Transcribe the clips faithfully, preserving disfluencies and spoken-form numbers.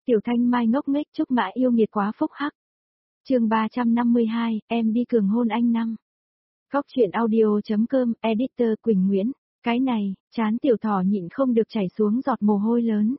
Tiểu Thanh Mai ngốc nghếch chúc mã yêu nghiệt quá phúc hắc. Chương ba trăm năm mươi hai, em đi cường hôn anh năm. Góc truyện audio.com, editor Quỳnh Nguyễn. Cái này, chán Tiểu Thỏ nhịn không được chảy xuống giọt mồ hôi lớn.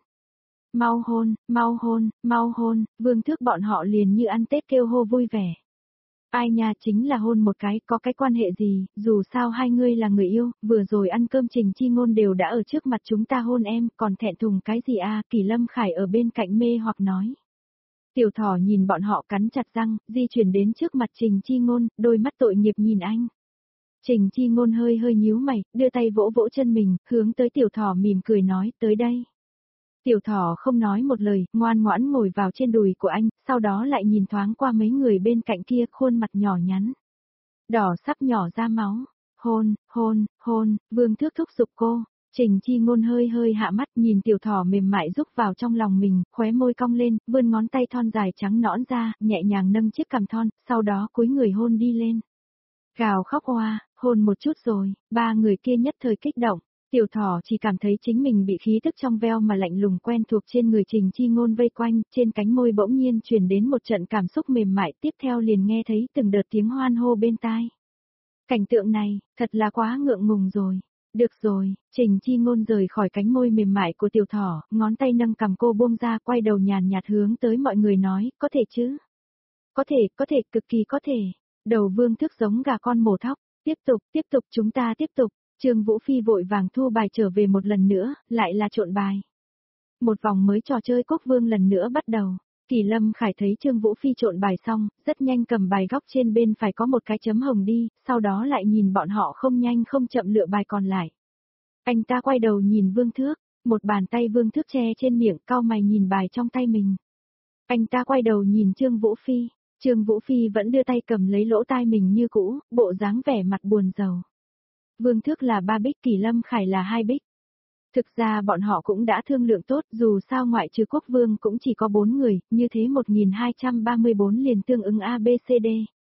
Mau hôn, mau hôn, mau hôn, Vương Thước bọn họ liền như ăn Tết kêu hô vui vẻ. Ai nha, chính là hôn một cái, có cái quan hệ gì, dù sao hai ngươi là người yêu, vừa rồi ăn cơm Trình Chi Ngôn đều đã ở trước mặt chúng ta hôn em, còn thẹn thùng cái gì à, Kỳ Lâm Khải ở bên cạnh mê hoặc nói. Tiểu Thỏ nhìn bọn họ cắn chặt răng, di chuyển đến trước mặt Trình Chi Ngôn, đôi mắt tội nghiệp nhìn anh. Trình Chi Ngôn hơi hơi nhíu mày, đưa tay vỗ vỗ chân mình, hướng tới Tiểu Thỏ mỉm cười nói, tới đây. Tiểu Thỏ không nói một lời, ngoan ngoãn ngồi vào trên đùi của anh, sau đó lại nhìn thoáng qua mấy người bên cạnh kia, khuôn mặt nhỏ nhắn. Đỏ sắp nhỏ ra máu. Hôn, hôn, hôn, Vương Thước thúc giục cô. Trình Chi Ngôn hơi hơi hạ mắt nhìn Tiểu Thỏ mềm mại rúc vào trong lòng mình, khóe môi cong lên, vươn ngón tay thon dài trắng nõn ra, nhẹ nhàng nâng chiếc cằm thon, sau đó cúi người hôn đi lên. Gào khóc oa, hôn một chút rồi, ba người kia nhất thời kích động. Tiểu Thỏ chỉ cảm thấy chính mình bị khí tức trong veo mà lạnh lùng quen thuộc trên người Trình Chi Ngôn vây quanh, trên cánh môi bỗng nhiên truyền đến một trận cảm xúc mềm mại, tiếp theo liền nghe thấy từng đợt tiếng hoan hô bên tai. Cảnh tượng này, thật là quá ngượng ngùng rồi. Được rồi, Trình Chi Ngôn rời khỏi cánh môi mềm mại của Tiểu Thỏ, ngón tay nâng cằm cô buông ra, quay đầu nhàn nhạt hướng tới mọi người nói, có thể chứ? Có thể, có thể, cực kỳ có thể. Đầu Vương Thước giống gà con mổ thóc, tiếp tục, tiếp tục chúng ta tiếp tục. Trương Vũ Phi vội vàng thu bài trở về một lần nữa, lại là trộn bài. Một vòng mới trò chơi Cốc Vương lần nữa bắt đầu. Kỳ Lâm Khải thấy Trương Vũ Phi trộn bài xong, rất nhanh cầm bài góc trên bên phải có một cái chấm hồng đi, sau đó lại nhìn bọn họ không nhanh không chậm lựa bài còn lại. Anh ta quay đầu nhìn Vương Thước, một bàn tay Vương Thước che trên miệng, cau mày nhìn bài trong tay mình. Anh ta quay đầu nhìn Trương Vũ Phi, Trương Vũ Phi vẫn đưa tay cầm lấy lỗ tai mình như cũ, bộ dáng vẻ mặt buồn rầu. Vương Thước là ba bích, Kỳ Lâm Khải là hai bích. Thực ra bọn họ cũng đã thương lượng tốt, dù sao ngoại trừ Quốc Vương cũng chỉ có bốn người, như thế một nghìn hai trăm ba mươi bốn liền tương ứng A B C D.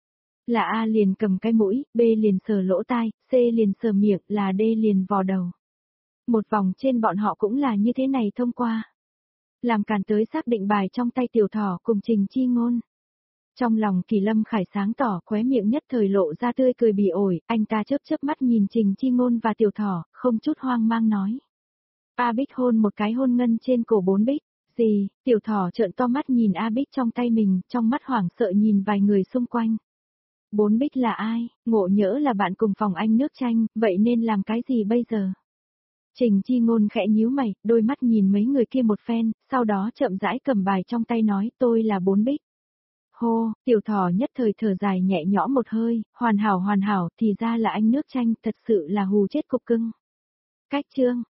Là A liền cầm cái mũi, B liền sờ lỗ tai, C liền sờ miệng, là D liền vò đầu. Một vòng trên bọn họ cũng là như thế này thông qua. Làm càn tới xác định bài trong tay Tiểu Thỏ cùng Trình Chi Ngôn. Trong lòng Kỳ Lâm Khải sáng tỏ, khóe miệng nhất thời lộ ra tươi cười bỉ ổi, anh ta chớp chớp mắt nhìn Trình Chi Ngôn và Tiểu Thỏ, không chút hoang mang nói. A Bích hôn một cái hôn ngân trên cổ bốn bích, gì, Tiểu Thỏ trợn to mắt nhìn A Bích trong tay mình, trong mắt hoảng sợ nhìn vài người xung quanh. Bốn bích là ai, ngộ nhỡ là bạn cùng phòng anh nước chanh, vậy nên làm cái gì bây giờ? Trình Chi Ngôn khẽ nhíu mày, đôi mắt nhìn mấy người kia một phen, sau đó chậm rãi cầm bài trong tay nói tôi là bốn bích. Hô, Tiểu Thỏ nhất thời thở dài nhẹ nhõm một hơi, hoàn hảo hoàn hảo, thì ra là anh nước chanh, thật sự là hù chết cục cưng. Cách chương,